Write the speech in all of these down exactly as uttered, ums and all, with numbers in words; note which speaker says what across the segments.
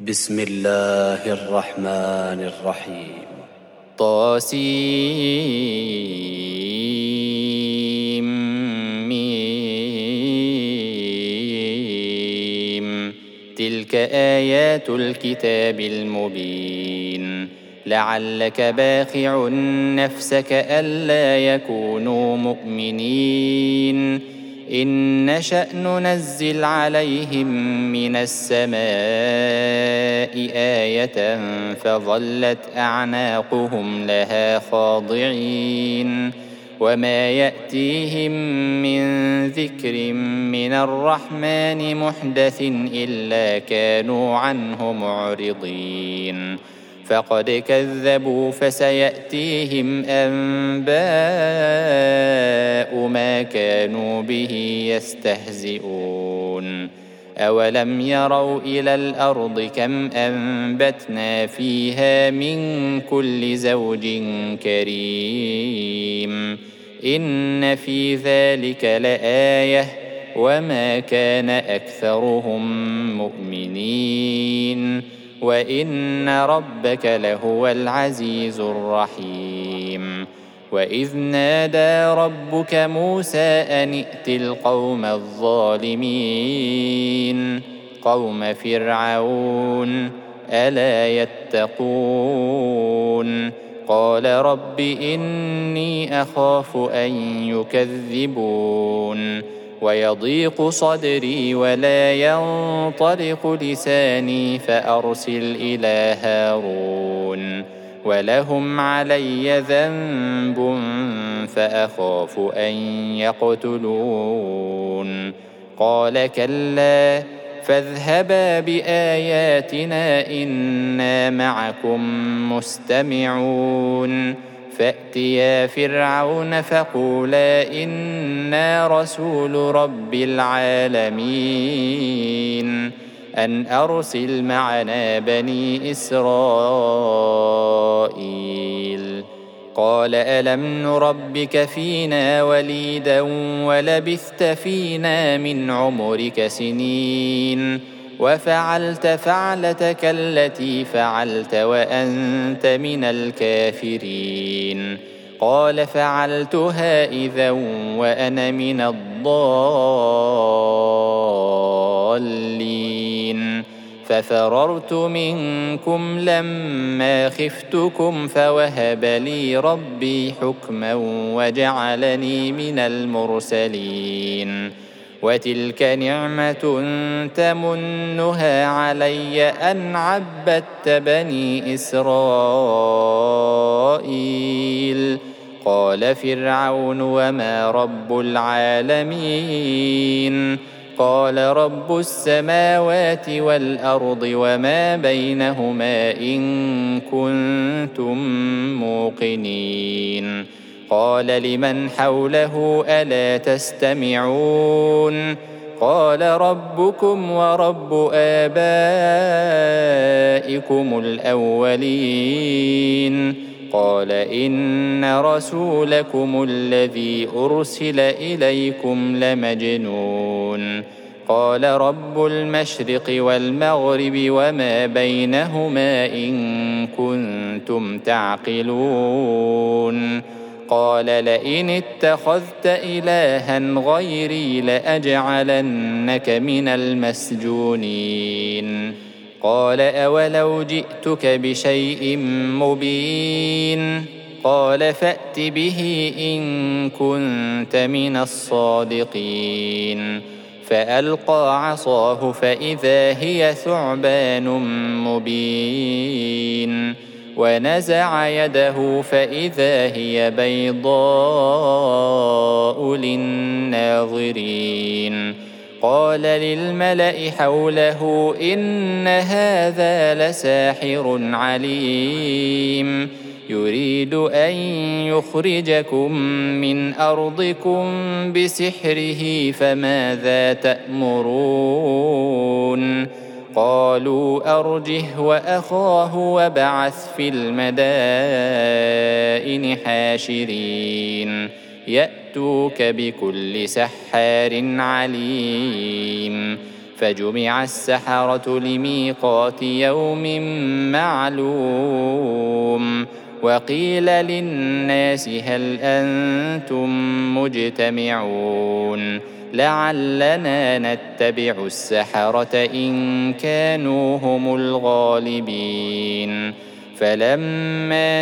Speaker 1: بسم الله الرحمن الرحيم.
Speaker 2: طاسيم ميم. تلك آيات الكتاب المبين. لعلك باخع نفسك ألا يكونوا مؤمنين إن نشأ ننزل عليهم من السماء آية فظلت أعناقهم لها خاضعين وما يأتيهم من ذكر من الرحمن محدث إلا كانوا عنه معرضين فقد كذبوا فسيأتيهم أنباء ما كانوا به يستهزئون أولم يروا إلى الأرض كم أنبتنا فيها من كل زوج كريم إن في ذلك لآية وما كان أكثرهم مؤمنين وإن ربك لهو العزيز الرحيم وإذ نادى ربك موسى أن ائت القوم الظالمين قوم فرعون ألا يتقون قال رب إني أخاف أن يكذبون ويضيق صدري ولا ينطلق لساني فأرسل إلى هارون ولهم علي ذنب فأخاف أن يقتلون قال كلا فاذهبا بآياتنا إنا معكم مستمعون فأتيا فرعون فقولا إنا رسول رب العالمين أن أرسل معنا بني إسرائيل قال ألم نربك فينا وليدا ولبثت فينا من عمرك سنين وفعلت فعلتك التي فعلت وأنت من الكافرين قال فعلتها إذا وأنا من الضالين ففررت منكم لما خفتكم فوهب لي ربي حكما وجعلني من المرسلين وتلك نعمة تمنها علي أن عبدت بني إسرائيل قال فرعون وما رب العالمين قال رب السماوات والأرض وما بينهما إن كنتم موقنين قال لمن حوله ألا تستمعون قال ربكم ورب آبائكم الأولين قال إن رسولكم الذي أرسل إليكم لمجنون قال رب المشرق والمغرب وما بينهما إن كنتم تعقلون قال لئن اتخذت إلها غيري لأجعلنك من المسجونين قال أولو جئتك بشيء مبين قال فأت به إن كنت من الصادقين فألقى عصاه فإذا هي ثعبان مبين ونزع يده فإذا هي بيضاء للناظرين قال للملأ حوله إن هذا لساحر عليم يريد أن يخرجكم من أرضكم بسحره فماذا تأمرون قالوا أرجه وأخاه وابعث في المدائن حاشرين يأتوك بكل سحار عليم فجمع السحرة لميقات يوم معلوم وقيل للناس هل أنتم مجتمعون لعلنا نتبع السحرة إن كانوا هم الغالبين فلما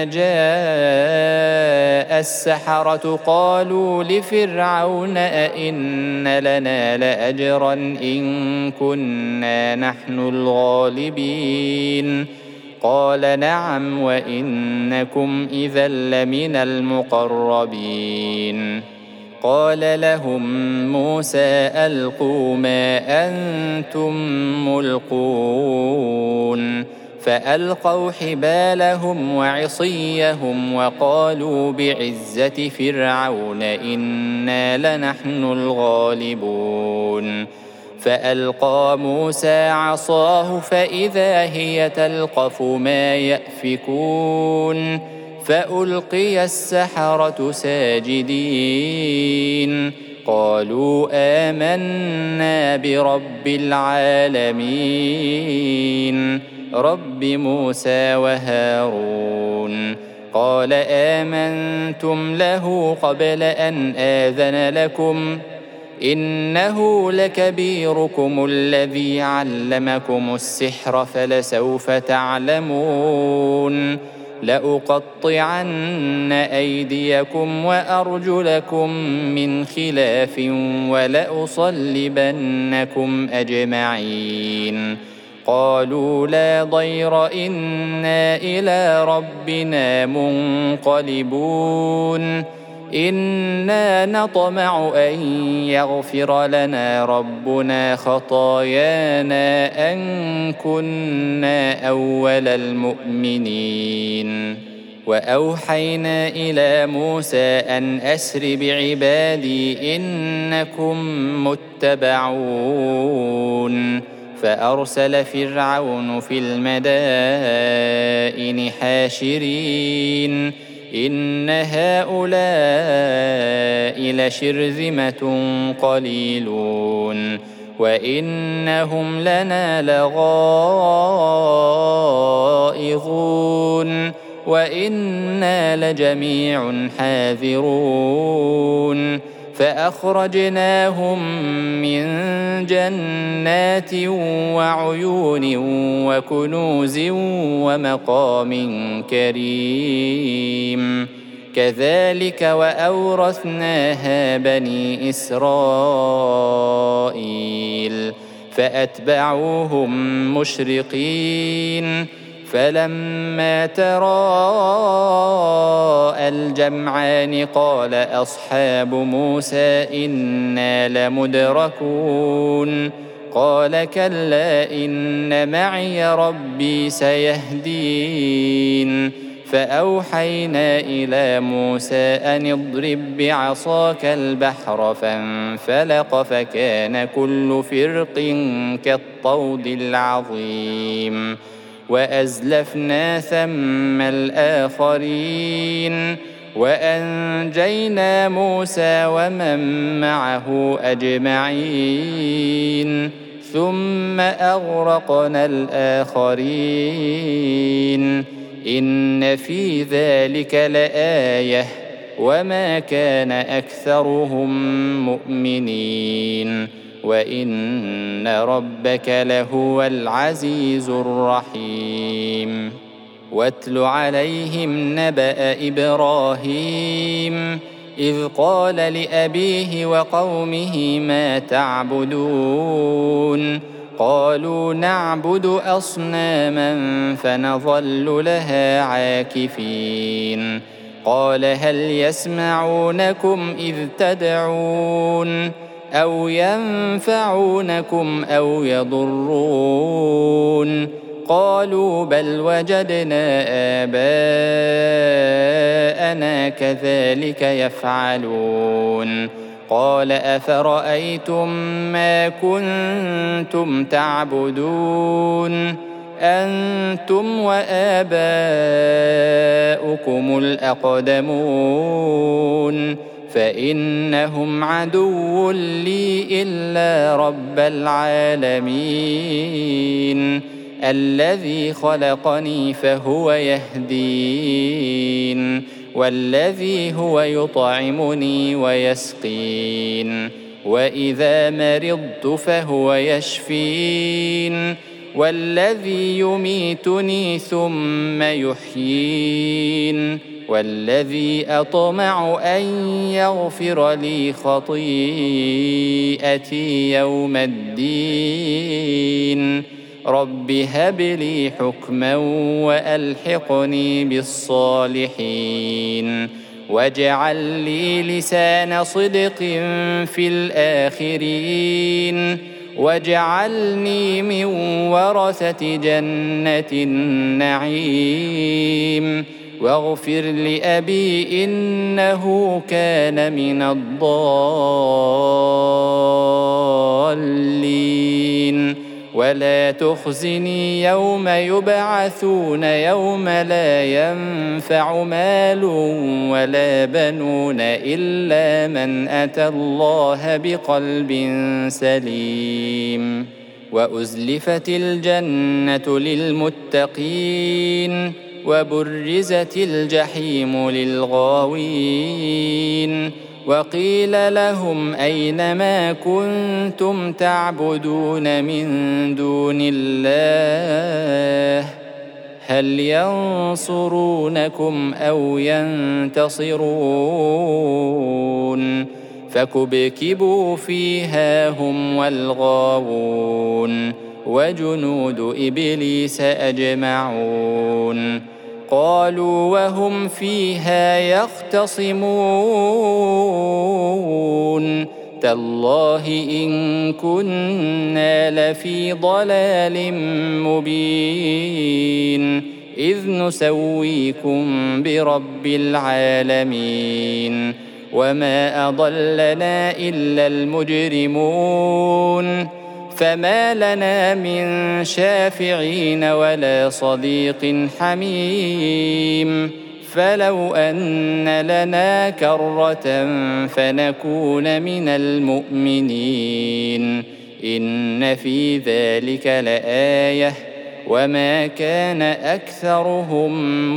Speaker 2: جاء السحرة قالوا لفرعون أئن لنا لأجرا إن كنا نحن الغالبين قال نعم وإنكم إذا لمن المقربين قال لهم موسى ألقوا ما أنتم ملقون فألقوا حبالهم وعصيهم وقالوا بعزة فرعون إنا لنحن الغالبون فألقى موسى عصاه فإذا هي تلقف ما يأفكون فألقي السحرة ساجدين قالوا آمنا برب العالمين رب موسى وهارون قال آمنتم له قبل أن آذن لكم إنه لكبيركم الذي علمكم السحر فلسوف تعلمون لأقطعن أيديكم وأرجلكم من خلاف ولأصلبنكم أجمعين قالوا لا ضير إنا إلى ربنا منقلبون إنا نطمع أن يغفر لنا ربنا خطايانا أن كنا أول المؤمنين وأوحينا إلى موسى أن أسر بعبادي إنكم متبعون فأرسل فرعون في المدائن حاشرين إن هؤلاء لشرذمة قليلون وإنهم لنا لغائظون وإنا لجميع حاذرون فأخرجناهم من جنات وعيون وكنوز ومقام كريم كذلك وأورثناها بني إسرائيل فأتبعوهم مشرقين فلما تراءى الجمعان قال أصحاب موسى إنا لمدركون قال كلا إن معي ربي سيهدين فأوحينا إلى موسى أن اضرب بعصاك البحر فانفلق فكان كل فرق كالطود العظيم وأزلفنا ثم الآخرين وأنجينا موسى ومن معه أجمعين ثم أغرقنا الآخرين إن في ذلك لآية وما كان أكثرهم مؤمنين وإن ربك لهو العزيز الرحيم واتل عليهم نبأ إبراهيم إذ قال لأبيه وقومه ما تعبدون قالوا نعبد أصناما فنظل لها عاكفين قال هل يسمعونكم إذ تدعون أو ينفعونكم أو يضرون قالوا بل وجدنا آباءنا كذلك يفعلون قال أفرأيتم ما كنتم تعبدون أنتم وآباؤكم الأقدمون فإنهم عدو لي إلا رب العالمين الذي خلقني فهو يهدين والذي هو يطعمني ويسقين وإذا مرضت فهو يشفين والذي يميتني ثم يحيين والذي أطمع أن يغفر لي خطيئتي يوم الدين رب هب لي حكما وألحقني بالصالحين واجعل لي لسان صدق في الآخرين واجعلني من ورثة جنة النعيم واغفر لأبي إنه كان من الضالين ولا تخزني يوم يبعثون يوم لا ينفع مال ولا بنون إلا من أتى الله بقلب سليم وأزلفت الجنة للمتقين وبرزت الجحيم للغاوين وقيل لهم أين ما كنتم تعبدون من دون الله هل ينصرونكم أو ينتصرون فكبكبوا فيها هم والغاوون وجنود إبليس أجمعون قالوا وهم فيها يختصمون تالله إن كنا لفي ضلال مبين إذ نسويكم برب العالمين وما أضلنا إلا المجرمون فما لنا من شافعين ولا صديق حميم فلو أن لنا كرة فنكون من المؤمنين إن في ذلك لآية وما كان أكثرهم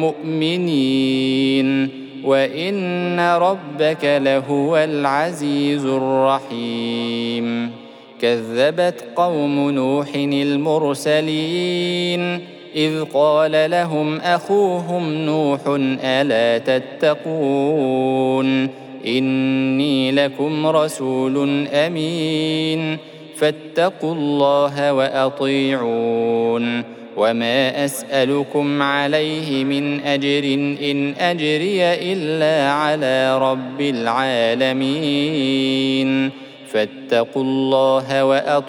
Speaker 2: مؤمنين وإن ربك لهو العزيز الرحيم كذبت قوم نوح المرسلين إذ قال لهم أخوهم نوح ألا تتقون إني لكم رسول أمين فاتقوا الله وأطيعون وما أسألكم عليه من أجر إن أجري إلا على رب العالمين فاتقوا الله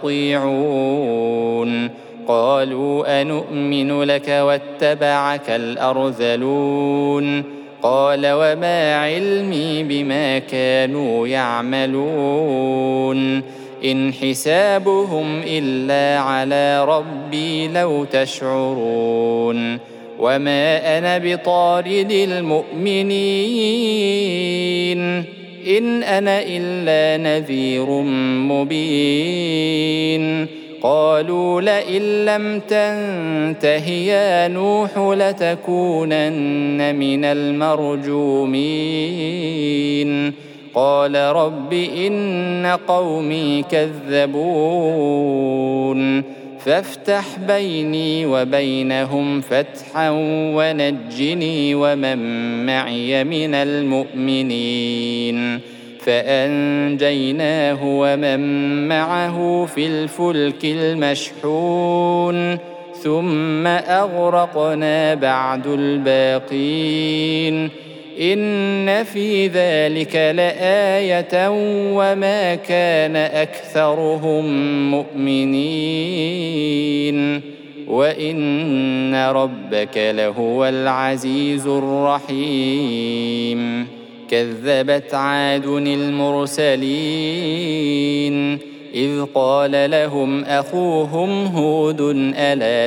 Speaker 2: وأطيعون قالوا أنؤمن لك واتبعك الأرذلون قال وما علمي بما كانوا يعملون إن حسابهم إلا على ربي لو تشعرون وما أنا بطارد المؤمنين إن أنا إلا نذير مبين قالوا لئن لم تنته يا نوح لتكونن من المرجومين قال رب إن قومي كذبون فافتح بيني وبينهم فتحا ونجني ومن معي من المؤمنين فأنجيناه ومن معه في الفلك المشحون ثم أغرقنا بعد الباقين إن في ذلك لآية وما كان أكثرهم مؤمنين وإن ربك لهو العزيز الرحيم كذبت عاد المرسلين إذ قال لهم أخوهم هود ألا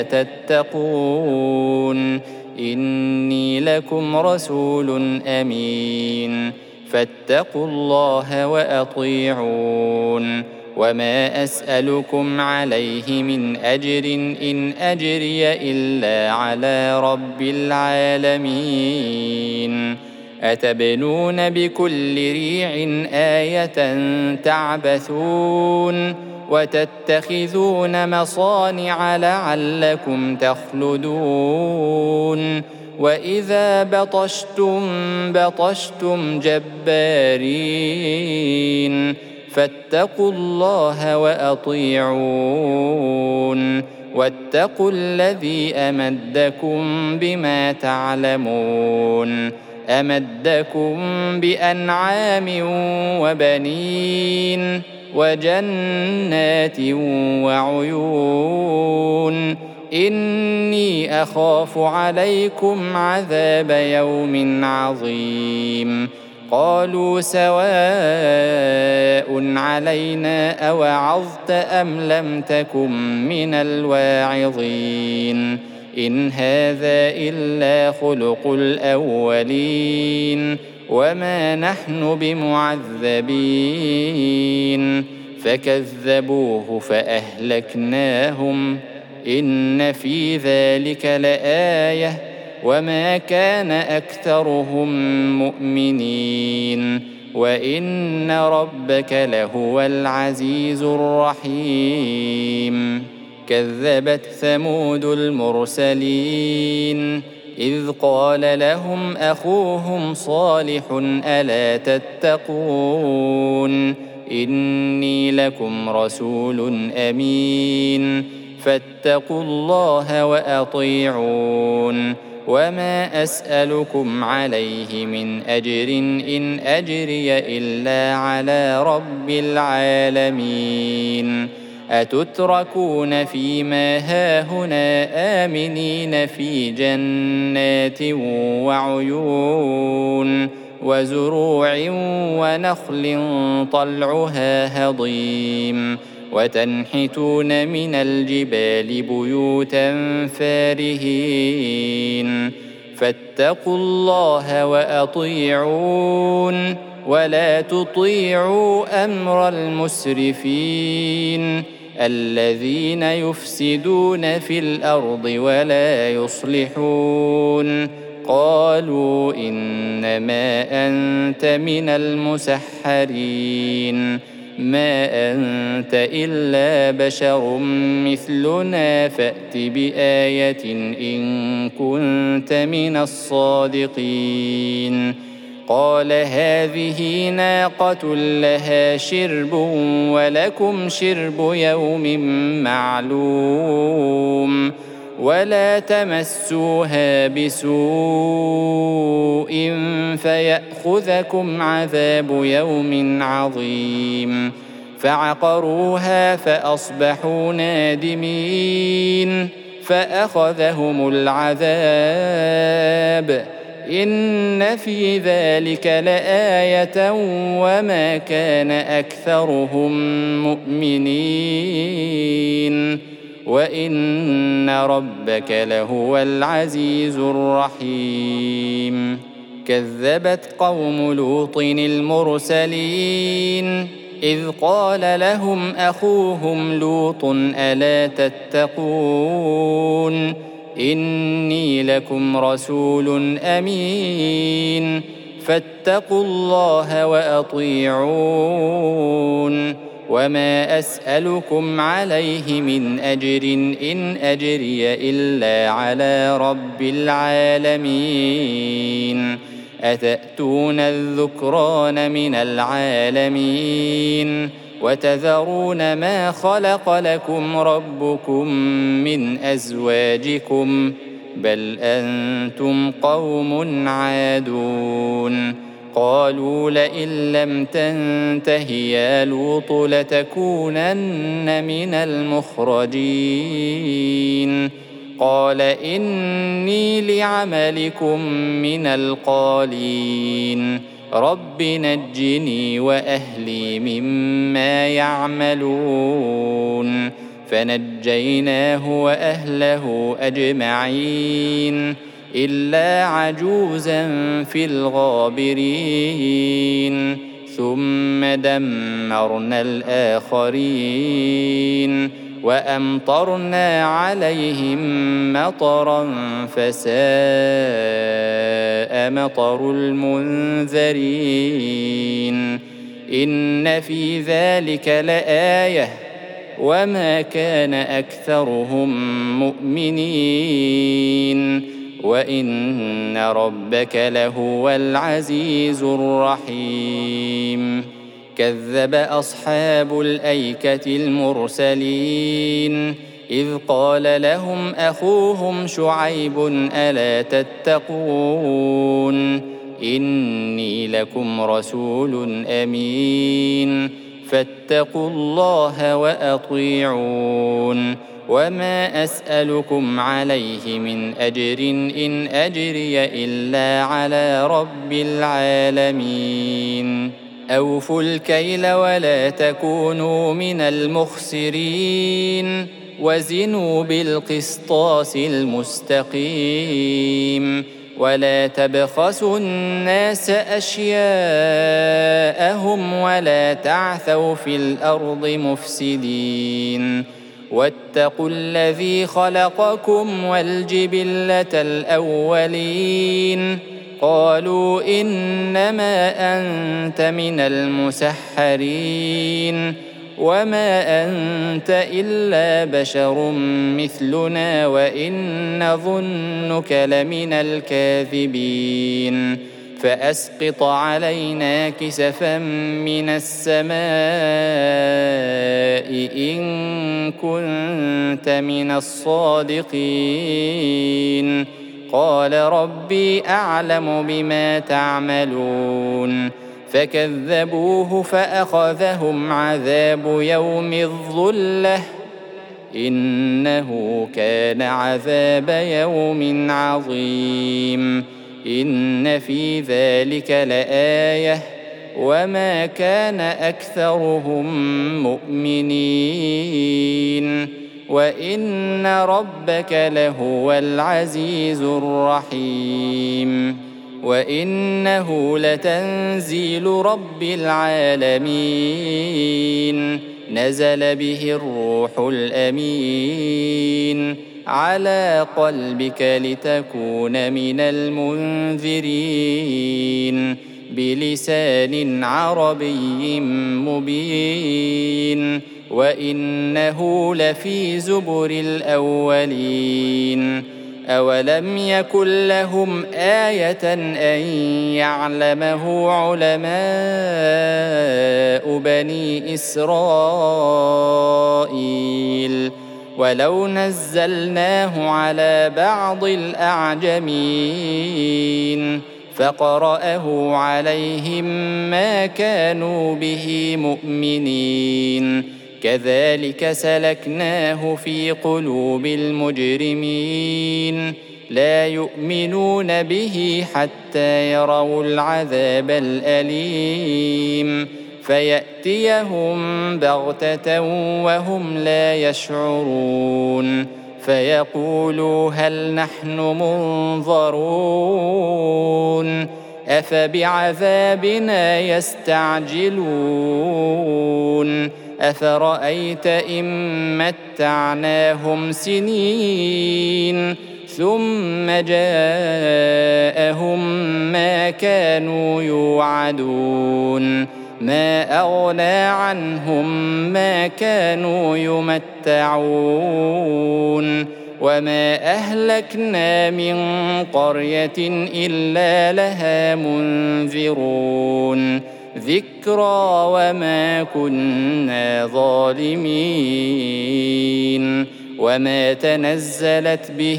Speaker 2: تتقون إني لكم رسول أمين فاتقوا الله وأطيعون وما أسألكم عليه من أجر إن أجري إلا على رب العالمين أتبنون بكل ريع آية تعبثون وتتخذون مصانع لعلكم تخلدون وإذا بطشتم بطشتم جبارين فاتقوا الله وأطيعون واتقوا الذي أمدكم بما تعلمون أمدكم بأنعام وبنين وجنات وعيون إني أخاف عليكم عذاب يوم عظيم قالوا سواء علينا أوعظت أم لم تكن من الواعظين إن هذا إلا خلق الأولين وما نحن بمعذبين فكذبوه فأهلكناهم إن في ذلك لآية وما كان أكثرهم مؤمنين وإن ربك لهو العزيز الرحيم كذبت ثمود المرسلين إذ قال لهم أخوهم صالح ألا تتقون إني لكم رسول أمين فاتقوا الله وأطيعون وما أسألكم عليه من أجر إن أجري إلا على رب العالمين أتتركون فيما هاهنا آمنين في جنات وعيون وزروع ونخل طلعها هضيم وتنحتون من الجبال بيوتا فارهين فاتقوا الله وأطيعون ولا تطيعوا أمر المسرفين الذين يفسدون في الأرض ولا يصلحون قالوا إنما أنت من المسحرين ما أنت إلا بشر مثلنا فأت بآية إن كنت من الصادقين قال هذه ناقة لها شرب ولكم شرب يوم معلوم ولا تمسوها بسوء فيأخذكم عذاب يوم عظيم فعقروها فأصبحوا نادمين فأخذهم العذاب إن في ذلك لآية وما كان أكثرهم مؤمنين وإن ربك لهو العزيز الرحيم كذبت قوم لوط المرسلين إذ قال لهم أخوهم لوط ألا تتقون إني لكم رسول أمين فاتقوا الله وأطيعون وما أسألكم عليه من أجر إن أجري إلا على رب العالمين أتأتون الذكران من العالمين وتذرون ما خلق لكم ربكم من أزواجكم بل أنتم قوم عادون قالوا لئن لم تنته يا لوط لتكونن من المخرجين قال إني لعملكم من القالين رب نجني وأهلي مما يعملون فنجيناه وأهله أجمعين إلا عجوزا في الغابرين ثم دمرنا الآخرين وأمطرنا عليهم مطرا فساء مطر المنذرين إن في ذلك لآية وما كان أكثرهم مؤمنين وإن ربك لهو العزيز الرحيم كذب أصحاب الأيكة المرسلين إذ قال لهم أخوهم شعيب ألا تتقون إني لكم رسول أمين فاتقوا الله وأطيعون وما أسألكم عليه من أجر إن أجري إلا على رب العالمين أوفوا الكيل ولا تكونوا من المخسرين وزنوا بالقسطاس المستقيم ولا تبخسوا الناس أشياءهم ولا تعثوا في الأرض مفسدين واتقوا الذي خلقكم والجبلة الأولين قالوا إنما أنت من المسحرين وما أنت إلا بشر مثلنا وإن نظنك لمن الكاذبين فأسقط علينا كسفا من السماء إن كنت من الصادقين قال ربي أعلم بما تعملون فكذبوه فأخذهم عذاب يوم الظلة إنه كان عذاب يوم عظيم إن في ذلك لآية وما كان أكثرهم مؤمنين وإن ربك لهو العزيز الرحيم وإنه لتنزيل رب العالمين نزل به الروح الأمين على قلبك لتكون من المنذرين بلسان عربي مبين وإنه لفي زبر الأولين أولم يكن لهم آية أن يعلمه علماء بني إسرائيل ولو نزلناه على بعض الأعجمين فقرأه عليهم ما كانوا به مؤمنين كذلك سلكناه في قلوب المجرمين لا يؤمنون به حتى يروا العذاب الأليم فيأتيهم بغتة وهم لا يشعرون فيقولوا هل نحن منظرون أفبعذابنا يستعجلون أفرأيت إن متعناهم سنين ثم جاءهم ما كانوا يوعدون ما أغنى عنهم ما كانوا يمتعون وما أهلكنا من قرية إلا لها منذرون ذكرى وما كنا ظالمين وما تنزلت به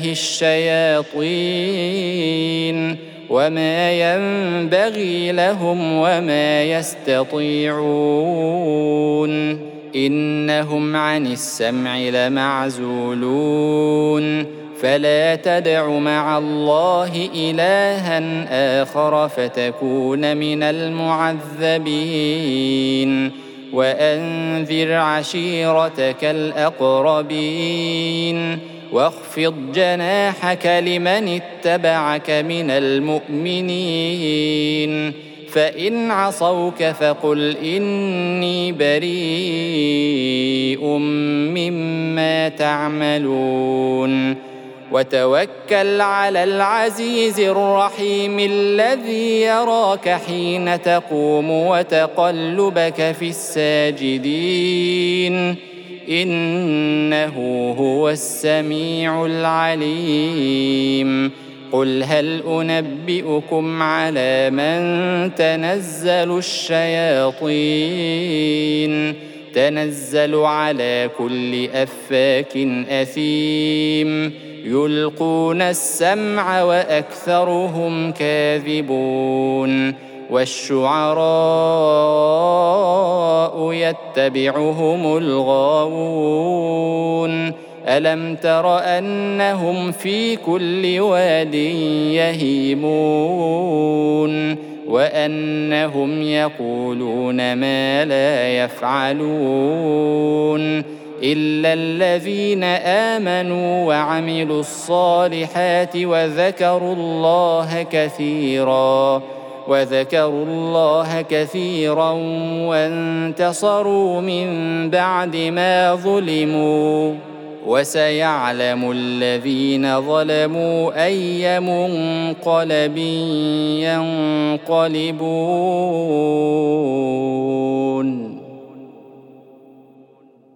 Speaker 2: الشياطين وما ينبغي لهم وما يستطيعون إنهم عن السمع لمعزولون فلا تدع مع الله إلها آخر فتكون من المعذبين وأنذر عشيرتك الأقربين واخفض جناحك لمن اتبعك من المؤمنين فإن عصوك فقل إني بريء مما تعملون وتوكل على العزيز الرحيم الذي يراك حين تقوم وتقلبك في الساجدين إنه هو السميع العليم قل هل أنبئكم على من تنزل الشياطين تنزل على كل أفاك أثيم يلقون السمع وأكثرهم كاذبون والشعراء يتبعهم الغاوون ألم تر أنهم في كل واد يهيمون وأنهم يقولون ما لا يفعلون إلا الذين آمنوا وعملوا الصالحات وذكروا الله كثيرا وذكروا الله كثيرا وانتصروا من بعد ما ظلموا وسيعلم الذين ظلموا أي منقلب ينقلبون